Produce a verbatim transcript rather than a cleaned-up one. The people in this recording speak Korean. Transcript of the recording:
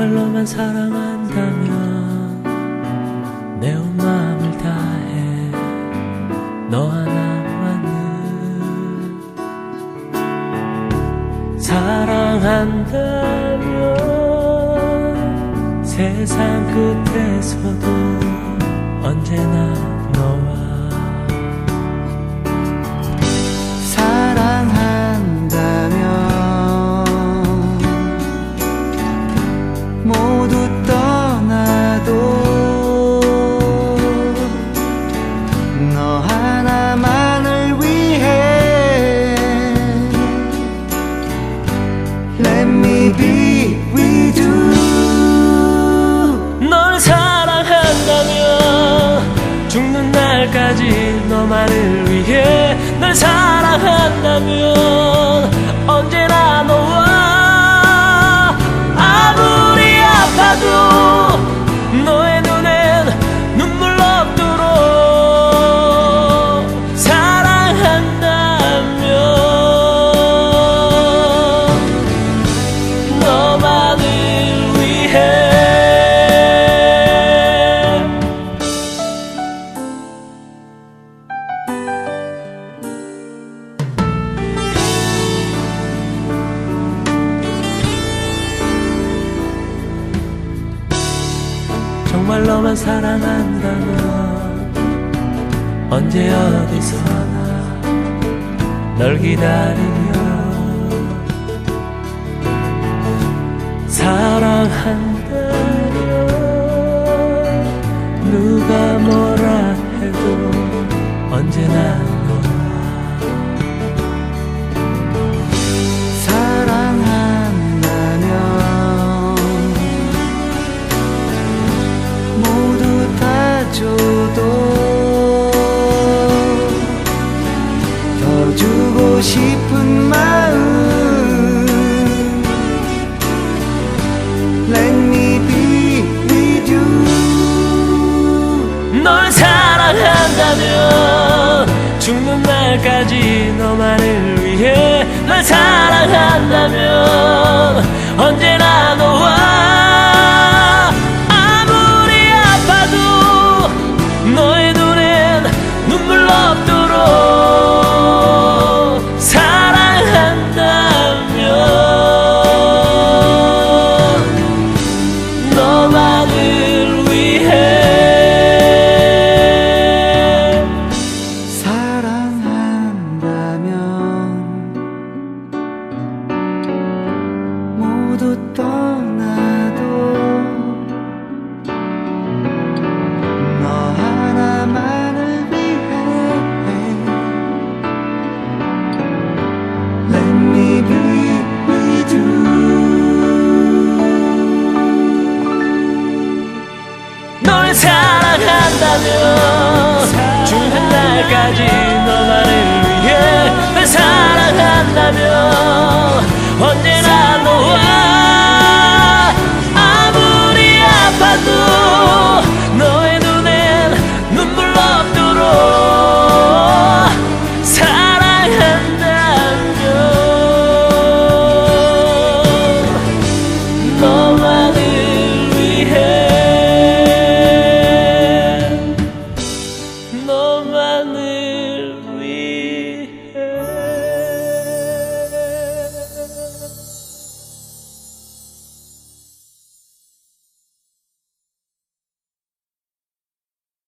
정말로만 사랑한다면 내 온 마음을 다해 너 하나만을 사랑한다면 세상 끝에서도 언제나 너와 모두 떠나도 너 하나만을 위해 Let me be with you. 널 사랑한다면 죽는 날까지 너만을 위해 널 사랑한다면 언제나 너와 아파도 너의 눈엔 눈물 없도록 사랑한다면 너만을 위해 정말로만 사랑한다면 언제 어디서나 널 기다리며 사랑한다면 누가 뭐라 해도 언제나 너와 줘도 더 주고 싶은 마음 Let me be with you. 널 사랑한다면 죽는 날까지 너만을 위해 널 사랑한다면 언제나 너와 너의 눈엔 눈물 없도록 사랑한다면 너만을 위해 사랑한다면 모두 떠나도 널 사랑한다면 죽는 날까지 너만을 위해 널 사랑한다면 언제나 너와